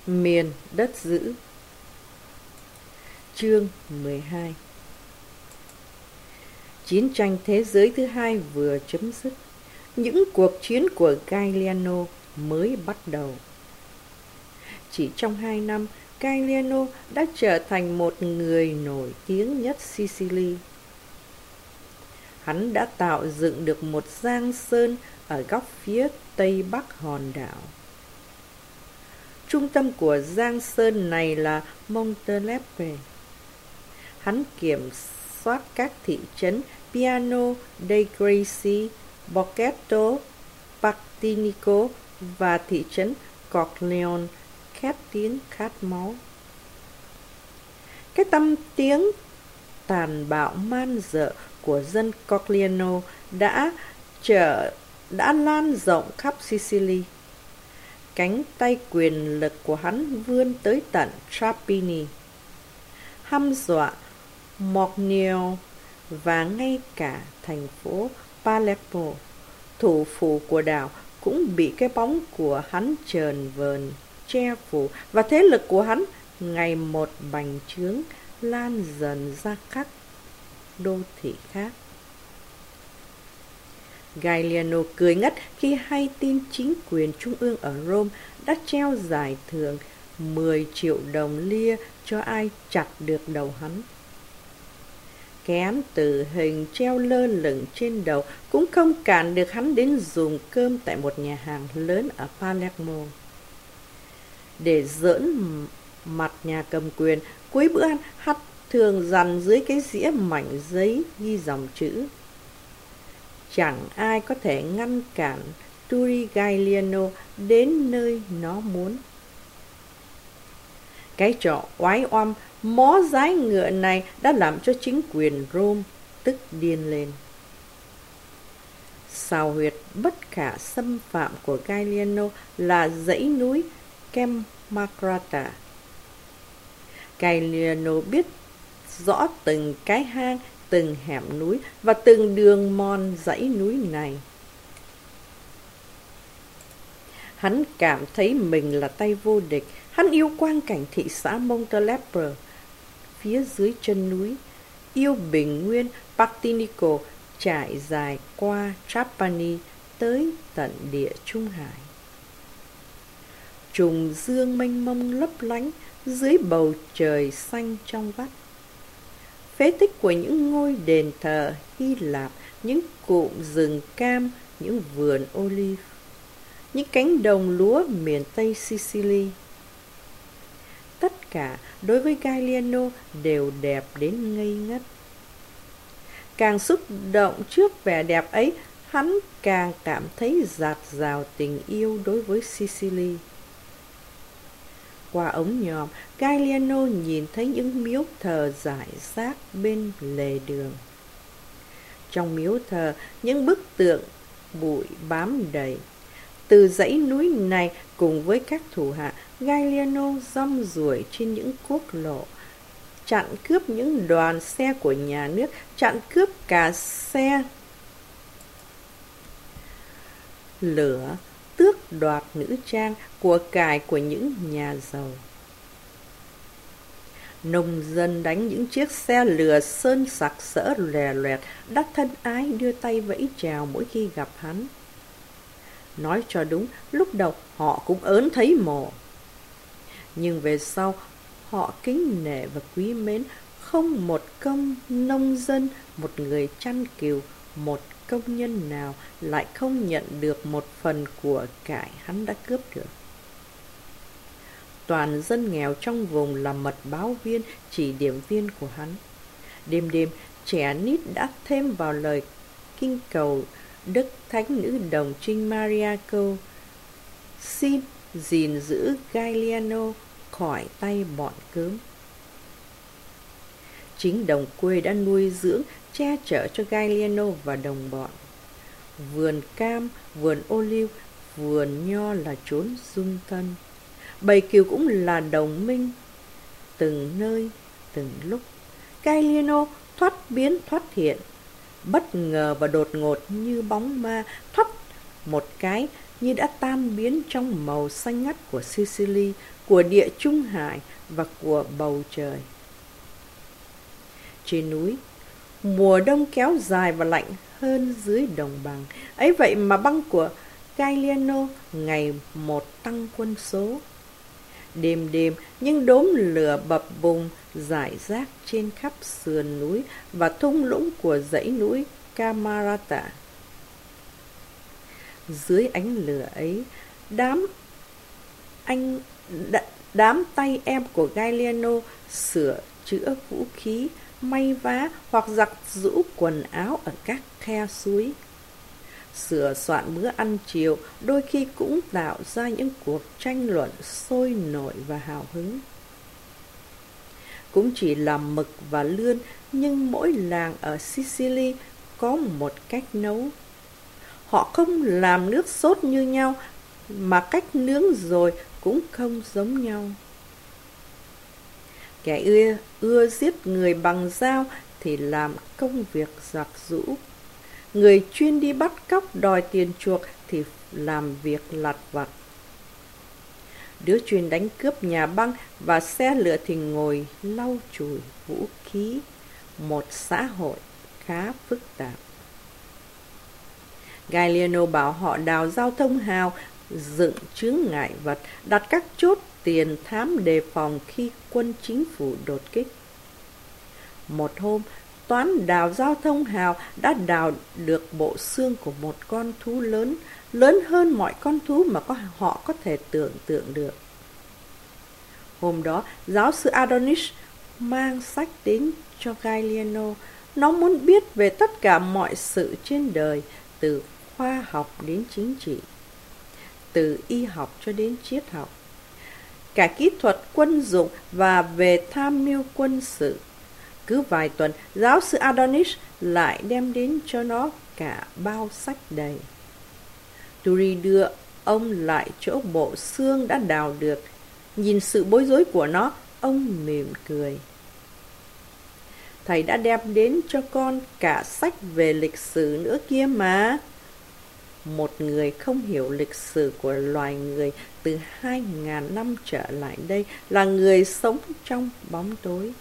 Miền đất giữ. Chương 12. Chiến tranh thế giới thứ hai vừa chấm dứt. Những cuộc chiến của Galliano mới bắt đầu. Chỉ trong 2 năm, Galliano đã trở thành một người nổi tiếng nhất Sicily. Hắn đã tạo dựng được một giang sơn ở góc phía tây bắc hòn đảo. Trung tâm của giang sơn này là Montelepe. Hắn kiểm soát các thị trấn Piano dei Greci, Borghetto, Partinico và thị trấn Corleone, khét tiếng khát máu. Cái tăm tiếng tàn bạo man dợ của dân Corleone đã lan rộng khắp Sicily. Cánh tay quyền lực của hắn vươn tới tận Trapani, hăm dọa Morgno và ngay cả thành phố Palermo, thủ phủ của đảo, cũng bị cái bóng của hắn chờn vờn, che phủ, và thế lực của hắn ngày một bành trướng, lan dần ra các đô thị khác. Galliano cười ngất khi hay tin chính quyền trung ương ở Rome đã treo giải thưởng 10 triệu đồng lia cho ai chặt được đầu hắn. Cái án tử hình treo lơ lửng trên đầu cũng không cản được hắn đến dùng cơm tại một nhà hàng lớn ở Palermo. Để giỡn mặt nhà cầm quyền, cuối bữa ăn hắn thường dằn dưới cái dĩa mảnh giấy ghi dòng chữ: chẳng ai có thể ngăn cản Turi Galliano đến nơi nó muốn. Cái trò oái oăm mó dái ngựa này đã làm cho chính quyền Rome tức điên lên. Xào huyệt bất khả xâm phạm của Galliano là dãy núi Camerata. Galliano biết rõ từng cái hang, từng hẻm núi và từng đường mòn dãy núi này. Hắn cảm thấy mình là tay vô địch. Hắn yêu quang cảnh thị xã Montelepe phía dưới chân núi, yêu bình nguyên Partinico trải dài qua Trapani tới tận địa Trung Hải. Trùng dương mênh mông lấp lánh dưới bầu trời xanh trong vắt. Phế tích của những ngôi đền thờ Hy Lạp, những cụm rừng cam, những vườn olive, những cánh đồng lúa miền Tây Sicily. Tất cả đối với Galliano đều đẹp đến ngây ngất. Càng xúc động trước vẻ đẹp ấy, hắn càng cảm thấy dạt dào tình yêu đối với Sicily. Qua ống nhòm, Galliano nhìn thấy những miếu thờ rải rác bên lề đường. Trong miếu thờ, những bức tượng bụi bám đầy. Từ dãy núi này cùng với các thủ hạ, Galliano rong ruổi trên những quốc lộ, chặn cướp những đoàn xe của nhà nước, chặn cướp cả xe lửa, tước đoạt nữ trang, của cải của những nhà giàu. Nông dân đánh những chiếc xe lửa sơn sặc sỡ lòe loẹt, đã thân ái đưa tay vẫy chào mỗi khi gặp hắn. Nói cho đúng, lúc đầu họ cũng ớn thấy mồ, nhưng về sau họ kính nể và quý mến. Không một công nông dân, một người chăn cừu, một công nhân nào lại không nhận được một phần của cải hắn đã cướp được. Toàn dân nghèo trong vùng là mật báo viên, chỉ điểm viên của hắn. Đêm đêm, trẻ nít đã thêm vào lời kinh cầu Đức Thánh Nữ Đồng Trinh Maria câu: xin gìn giữ Galliano khỏi tay bọn cướm. Chính đồng quê đã nuôi dưỡng, che chở cho Galliano và đồng bọn. Vườn cam, vườn olive, vườn nho là chốn dung thân. Bầy cừu cũng là đồng minh. Từng nơi, từng lúc, Galliano thoát biến thoát hiện, bất ngờ và đột ngột như bóng ma, thoát một cái như đã tan biến trong màu xanh ngắt của Sicily, của địa Trung Hải và của bầu trời. Trên núi, mùa đông kéo dài và lạnh hơn dưới đồng bằng. Ấy vậy mà băng của Galliano ngày một tăng quân số. Đêm đêm, những đốm lửa bập bùng rải rác trên khắp sườn núi và thung lũng của dãy núi Camarata. Dưới ánh lửa ấy, đám tay em của Galliano sửa chữa vũ khí, may vá hoặc giặt giũ quần áo ở các khe suối. Sửa soạn bữa ăn chiều đôi khi cũng tạo ra những cuộc tranh luận sôi nổi và hào hứng. Cũng chỉ là mực và lươn, nhưng mỗi làng ở Sicily có một cách nấu. Họ không làm nước sốt như nhau, mà cách nướng rồi cũng không giống nhau. Kẻ ưa giết người bằng dao thì làm công việc giặt giũ. Người chuyên đi bắt cóc đòi tiền chuộc thì làm việc lặt vặt. Đứa chuyên đánh cướp nhà băng và xe lửa thì ngồi lau chùi vũ khí. Một xã hội khá phức tạp. Galliano bảo họ đào giao thông hào, dựng chướng ngại vật, đặt các chốt tiền thám đề phòng khi quân chính phủ đột kích. Một hôm, toán đào giao thông hào đã đào được bộ xương của một con thú lớn, lớn hơn mọi con thú mà họ có thể tưởng tượng được. Hôm đó, giáo sư Adonis mang sách đến cho Galliano. Nó muốn biết về tất cả mọi sự trên đời, từ khoa học đến chính trị, từ y học cho đến triết học, cả kỹ thuật quân dụng và về tham mưu quân sự. Cứ vài tuần, giáo sư Adonis lại đem đến cho nó cả bao sách đầy. Turi đưa ông lại chỗ bộ xương đã đào được. Nhìn sự bối rối của nó, ông mỉm cười. Thầy đã đem đến cho con cả sách về lịch sử nữa kia mà. Một người không hiểu lịch sử của loài người từ 2.000 năm trở lại đây là người sống trong bóng tối.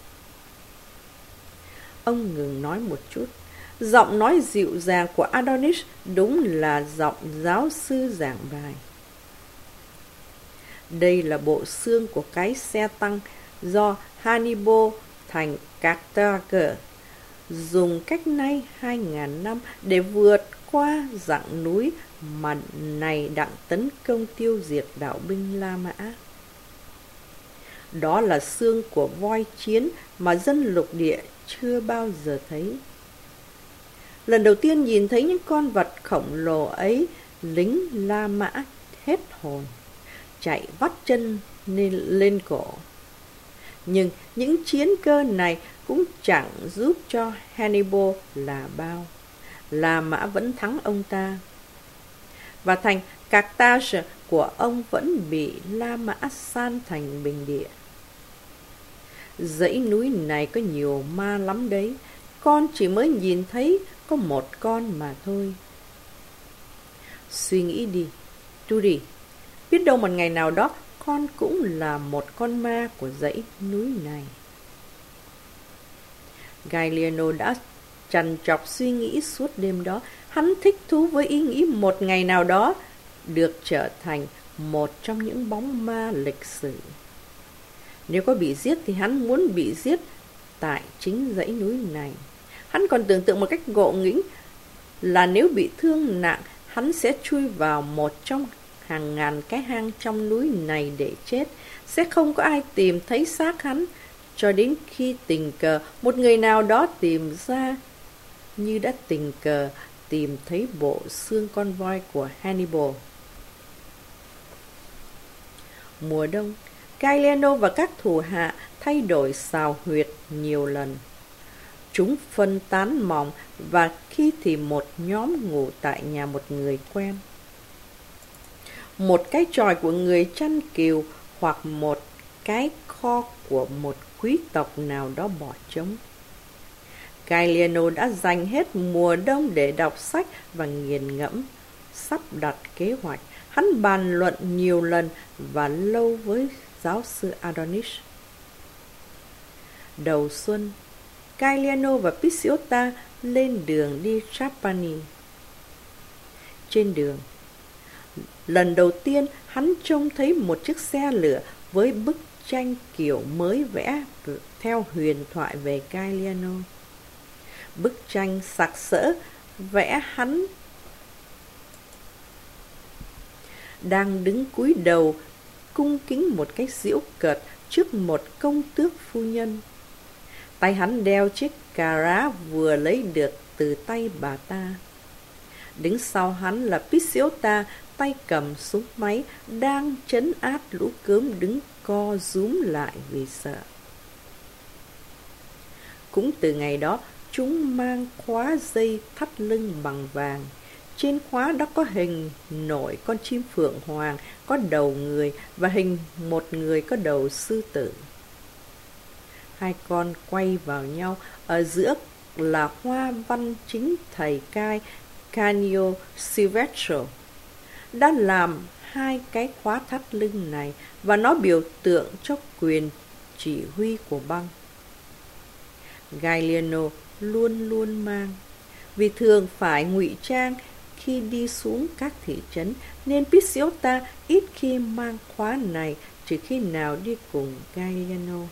Ông ngừng nói một chút. Giọng nói dịu dàng của Adonis đúng là giọng giáo sư giảng bài. Đây là bộ xương của cái xe tăng do Hannibal thành Carthage dùng cách nay 2.000 năm để vượt qua dặng núi mà này đặng tấn công tiêu diệt đạo binh La Mã. Đó là xương của voi chiến mà dân lục địa chưa bao giờ thấy. Lần đầu tiên nhìn thấy những con vật khổng lồ ấy, lính La Mã hết hồn, chạy vắt chân lên cổ. Nhưng những chiến cơ này cũng chẳng giúp cho Hannibal là bao. La Mã vẫn thắng ông ta. Và thành Carthage của ông vẫn bị La Mã san thành bình địa. Dãy núi này có nhiều ma lắm đấy. Con chỉ mới nhìn thấy có một con mà thôi. Suy nghĩ đi, Turi. Biết đâu một ngày nào đó con cũng là một con ma của dãy núi này. Galliano đã trằn trọc suy nghĩ suốt đêm đó. Hắn thích thú với ý nghĩ một ngày nào đó được trở thành một trong những bóng ma lịch sử. Nếu có bị giết thì hắn muốn bị giết tại chính dãy núi này. Hắn còn tưởng tượng một cách ngộ nghĩnh là nếu bị thương nặng, hắn sẽ chui vào một trong hàng ngàn cái hang trong núi này để chết. Sẽ không có ai tìm thấy xác hắn, cho đến khi tình cờ một người nào đó tìm ra, như đã tình cờ tìm thấy bộ xương con voi của Hannibal. Mùa đông, Galliano và các thủ hạ thay đổi xào huyệt nhiều lần. Chúng phân tán mỏng và khi thì một nhóm ngủ tại nhà một người quen, một cái chòi của người chăn cừu hoặc một cái kho của một quý tộc nào đó bỏ trống. Galliano đã dành hết mùa đông để đọc sách và nghiền ngẫm. sắp đặt kế hoạch. Hắn bàn luận nhiều lần và lâu với giáo sư Adonis. Đầu xuân, Gaeliano và Pisiota lên đường đi Trapani. Trên đường, lần đầu tiên hắn trông thấy một chiếc xe lửa với bức tranh kiểu mới vẽ theo huyền thoại về Gaeliano. Bức tranh sặc sỡ vẽ hắn đang đứng cúi đầu cung kính một cách giễu cợt trước một công tước phu nhân. Tay hắn đeo chiếc cà rá vừa lấy được từ tay bà ta. Đứng sau hắn là Pisiota, tay cầm súng máy, đang trấn áp lũ cớm đứng co rúm lại vì sợ. Cũng từ ngày đó, chúng mang khóa dây thắt lưng bằng vàng. Trên khóa đó có hình nổi con chim phượng hoàng có đầu người và hình một người có đầu sư tử. Hai con quay vào nhau, ở giữa là hoa văn chính thầy cai Canio Silvestro đã làm hai cái khóa thắt lưng này, và nó biểu tượng cho quyền chỉ huy của băng. Gaeliano luôn luôn mang, vì thường phải ngụy trang khi đi xuống các thị trấn, nên Pisiota ít khi mang khóa này trừ khi nào đi cùng Gaeliano.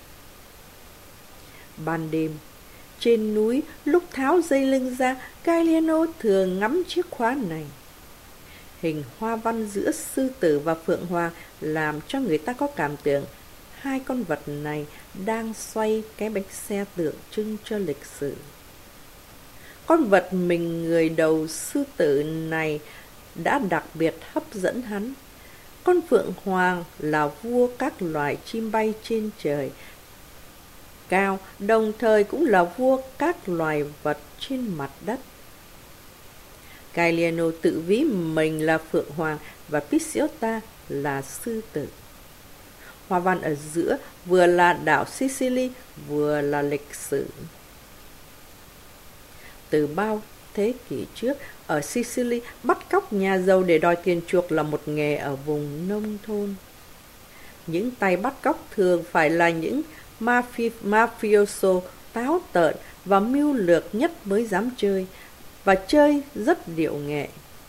Ban đêm, trên núi, lúc tháo dây lưng ra, Gaeliano thường ngắm chiếc khóa này. Hình hoa văn giữa sư tử và phượng hoàng làm cho người ta có cảm tưởng hai con vật này đang xoay cái bánh xe tượng trưng cho lịch sử. Con vật mình người đầu sư tử này đã đặc biệt hấp dẫn hắn. Con phượng hoàng là vua các loài chim bay trên trời cao, đồng thời cũng là vua các loài vật trên mặt đất. Gaeliano tự ví mình là phượng hoàng và Pisiota là sư tử. Hoa văn ở giữa vừa là đảo Sicily, vừa là lịch sử. Từ bao thế kỷ trước, ở Sicily, bắt cóc nhà giàu để đòi tiền chuộc là một nghề ở vùng nông thôn. Những tay bắt cóc thường phải là những mafioso táo tợn và mưu lược nhất mới dám chơi, và chơi rất điệu nghệ.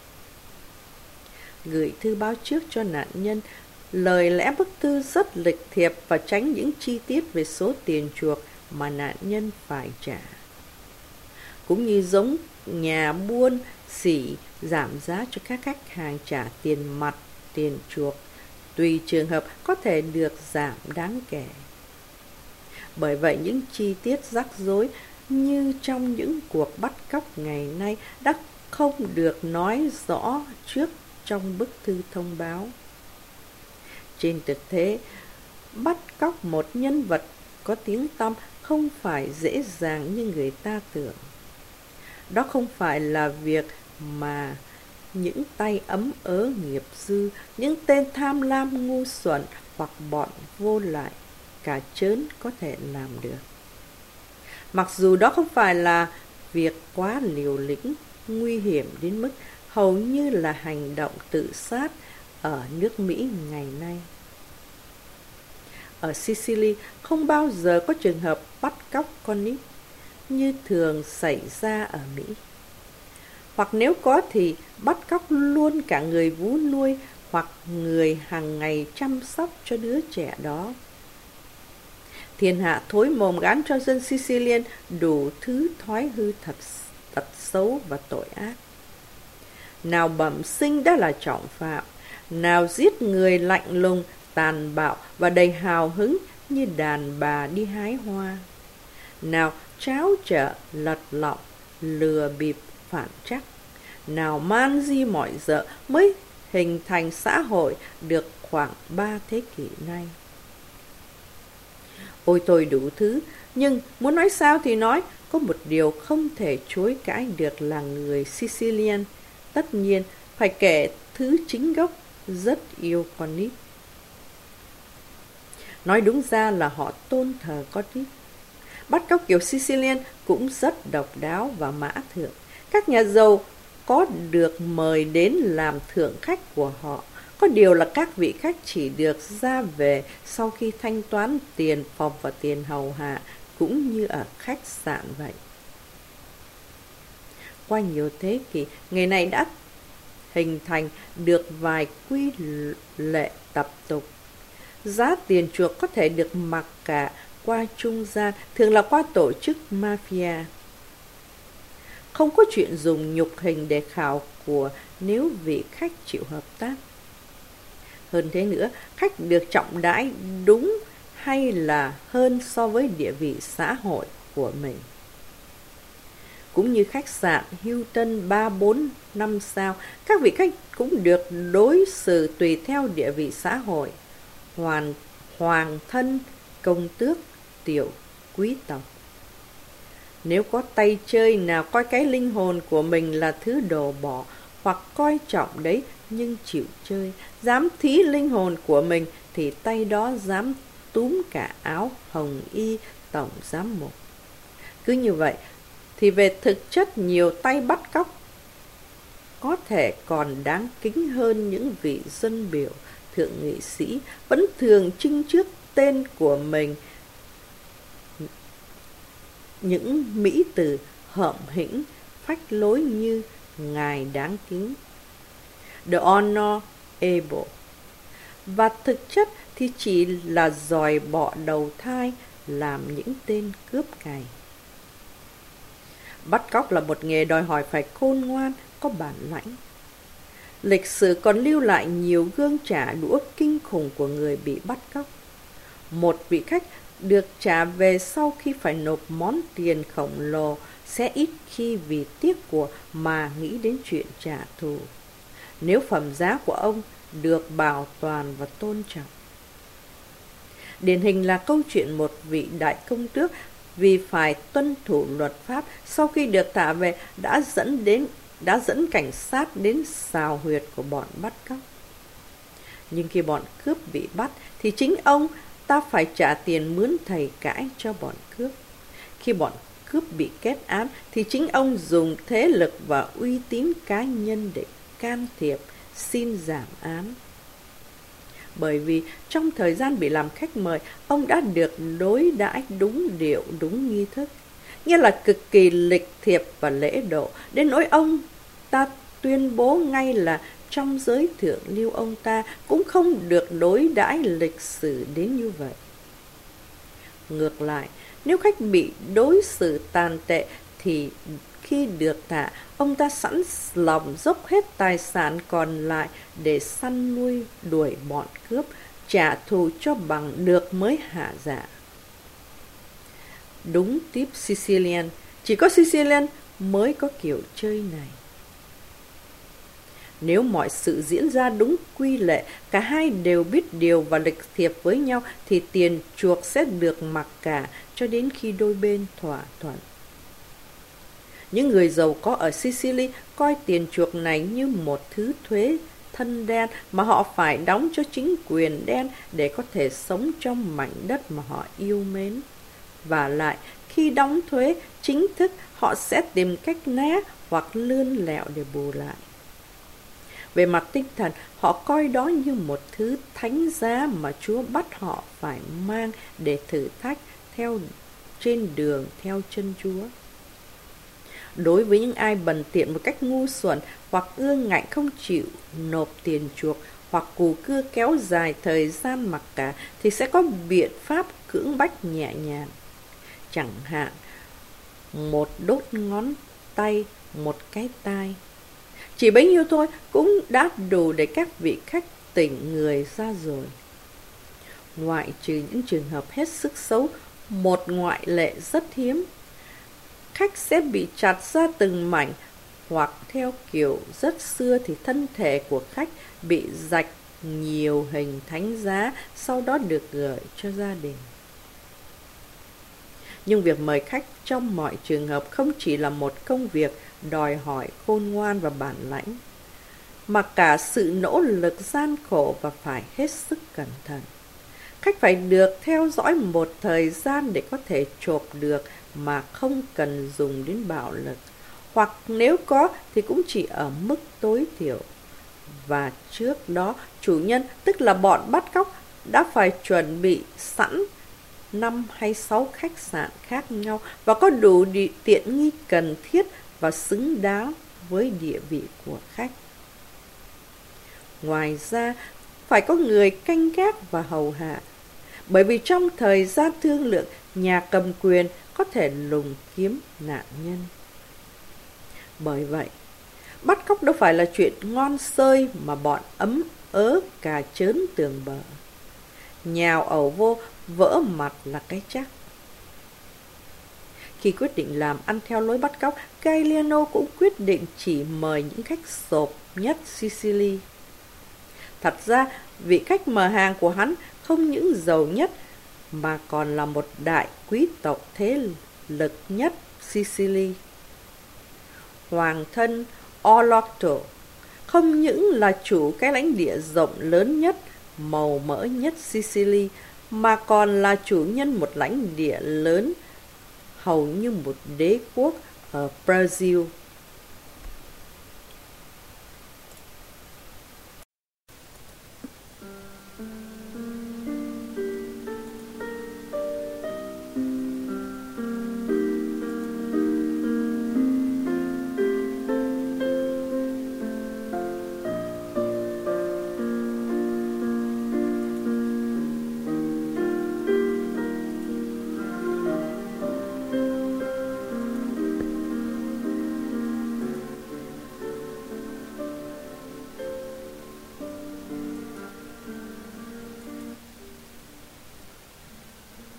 Gửi thư báo trước cho nạn nhân, lời lẽ bức thư rất lịch thiệp và tránh những chi tiết về số tiền chuộc mà nạn nhân phải trả. Cũng như giống nhà buôn sỉ giảm giá cho các khách hàng trả tiền mặt, tiền chuộc, tùy trường hợp có thể được giảm đáng kể. Bởi vậy những chi tiết rắc rối như trong những cuộc bắt cóc ngày nay đã không được nói rõ trước trong bức thư thông báo. Trên thực tế, bắt cóc một nhân vật có tiếng tăm không phải dễ dàng như người ta tưởng. Đó không phải là việc mà những tay ấm ớ nghiệp dư, những tên tham lam ngu xuẩn hoặc bọn vô lại cả trớn có thể làm được. Mặc dù đó không phải là việc quá liều lĩnh, nguy hiểm đến mức hầu như là hành động tự sát ở nước Mỹ ngày nay. Ở Sicily không bao giờ có trường hợp bắt cóc con nít như thường xảy ra ở Mỹ. Hoặc nếu có thì bắt cóc luôn cả người vú nuôi hoặc người hàng ngày chăm sóc cho đứa trẻ đó. Thiên hạ thối mồm gán cho dân Sicilian đủ thứ thói hư tật xấu và tội ác. Nào bẩm sinh đã là trọng phạm, nào giết người lạnh lùng, tàn bạo và đầy hào hứng như đàn bà đi hái hoa. Nào tráo trở, lật lọng, lừa bịp, phản trắc. Nào man di mọi dợ mới hình thành xã hội được khoảng 3 thế kỷ nay. Ôi thôi đủ thứ, nhưng muốn nói sao thì nói, có một điều không thể chối cãi được là người Sicilian tất nhiên phải kể thứ chính gốc rất yêu con nít. Nói đúng ra là họ tôn thờ con nít. Bắt cóc kiểu Sicilian cũng rất độc đáo và mã thượng. Các nhà giàu có được mời đến làm thượng khách của họ. Có điều là các vị khách chỉ được ra về sau khi thanh toán tiền phòng và tiền hầu hạ, cũng như ở khách sạn vậy. Qua nhiều thế kỷ, nghề này đã hình thành được vài quy lệ tập tục. Giá tiền chuộc có thể được mặc cả qua trung gian, thường là qua tổ chức mafia. Không có chuyện dùng nhục hình để khảo của nếu vị khách chịu hợp tác. Hơn thế nữa, khách được trọng đãi đúng hay là hơn so với địa vị xã hội của mình. Cũng như khách sạn Hilton 3, 4, 5 sao, các vị khách cũng được đối xử tùy theo địa vị xã hội, hoàng thân, công tước, tiểu quý tộc. Nếu có tay chơi nào coi cái linh hồn của mình là thứ đồ bỏ, hoặc coi trọng đấy nhưng chịu chơi, dám thí linh hồn của mình, thì tay đó dám túm cả áo hồng y tổng giám mục. Cứ như vậy, thì về thực chất nhiều tay bắt cóc có thể còn đáng kính hơn những vị dân biểu thượng nghị sĩ vẫn thường trưng trước tên của mình những mỹ từ hợm hĩnh phách lối như ngài đáng kính, the honorable, và thực chất thì chỉ là giòi bọ đầu thai làm những tên cướp cày. Bắt cóc là một nghề đòi hỏi phải khôn ngoan, có bản lãnh. Lịch sử còn lưu lại nhiều gương trả đũa kinh khủng của người bị bắt cóc. Một vị khách được trả về sau khi phải nộp món tiền khổng lồ sẽ ít khi vì tiếc của mà nghĩ đến chuyện trả thù, nếu phẩm giá của ông được bảo toàn và tôn trọng. Điển hình là câu chuyện một vị đại công tước vì phải tuân thủ luật pháp, sau khi được thả về đã dẫn cảnh sát đến xào huyệt của bọn bắt cóc. Nhưng khi bọn cướp bị bắt thì chính ông ta phải trả tiền mướn thầy cãi cho bọn cướp. Khi bọn cướp bị kết án thì chính ông dùng thế lực và uy tín cá nhân để can thiệp xin giảm án. Bởi vì trong thời gian bị làm khách mời, ông đã được đối đãi đúng điệu, đúng nghi thức, nghĩa là cực kỳ lịch thiệp và lễ độ, đến nỗi ông ta tuyên bố ngay là trong giới thượng lưu ông ta cũng không được đối đãi lịch sử đến như vậy. Ngược lại, nếu khách bị đối xử tàn tệ thì khi được thả, ông ta sẵn lòng dốc hết tài sản còn lại để săn nuôi đuổi bọn cướp, trả thù cho bằng được mới hạ dạ. Đúng típ Sicilian, chỉ có Sicilian mới có kiểu chơi này. Nếu mọi sự diễn ra đúng quy lệ, cả hai đều biết điều và lịch thiệp với nhau, thì tiền chuộc sẽ được mặc cả cho đến khi đôi bên thỏa thuận. Những người giàu có ở Sicily coi tiền chuộc này như một thứ thuế thân đen mà họ phải đóng cho chính quyền đen để có thể sống trong mảnh đất mà họ yêu mến. Và lại, khi đóng thuế chính thức, họ sẽ tìm cách né hoặc lươn lẹo để bù lại. Về mặt tinh thần, họ coi đó như một thứ thánh giá mà Chúa bắt họ phải mang để thử thách trên đường theo chân Chúa. Đối với những ai bần tiện một cách ngu xuẩn hoặc ương ngạnh không chịu nộp tiền chuộc hoặc cù cưa kéo dài thời gian mặc cả thì sẽ có biện pháp cưỡng bách nhẹ nhàng. Chẳng hạn, một đốt ngón tay, một cái tai. Chỉ bấy nhiêu thôi cũng đã đủ để các vị khách tỉnh người ra rồi. Ngoại trừ những trường hợp hết sức xấu, một ngoại lệ rất hiếm. Khách sẽ bị chặt ra từng mảnh, hoặc theo kiểu rất xưa thì thân thể của khách bị rạch nhiều hình thánh giá, sau đó được gửi cho gia đình. Nhưng việc mời khách trong mọi trường hợp không chỉ là một công việc đòi hỏi khôn ngoan và bản lãnh, mà cả sự nỗ lực gian khổ và phải hết sức cẩn thận. Khách phải được theo dõi một thời gian để có thể chộp được mà không cần dùng đến bạo lực, hoặc nếu có thì cũng chỉ ở mức tối thiểu. Và trước đó, chủ nhân, tức là bọn bắt cóc, đã phải chuẩn bị sẵn 5 hay 6 khách sạn khác nhau và có đủ tiện nghi cần thiết và xứng đáng với địa vị của khách. Ngoài ra, phải có người canh gác và hầu hạ, bởi vì trong thời gian thương lượng, nhà cầm quyền có thể lùng kiếm nạn nhân. Bởi vậy, bắt cóc đâu phải là chuyện ngon xơi mà bọn ấm ớ cà chớn tường bờ. Nhào ẩu vô, vỡ mặt là cái chắc. Khi quyết định làm ăn theo lối bắt cóc, Gagliano cũng quyết định chỉ mời những khách sộp nhất Sicily. Thật ra, vị khách mở hàng của hắn không những giàu nhất mà còn là một đại quý tộc thế lực nhất Sicily. Hoàng thân Orlando không những là chủ cái lãnh địa rộng lớn nhất, màu mỡ nhất Sicily, mà còn là chủ nhân một lãnh địa lớn, hầu như một đế quốc ở Brazil.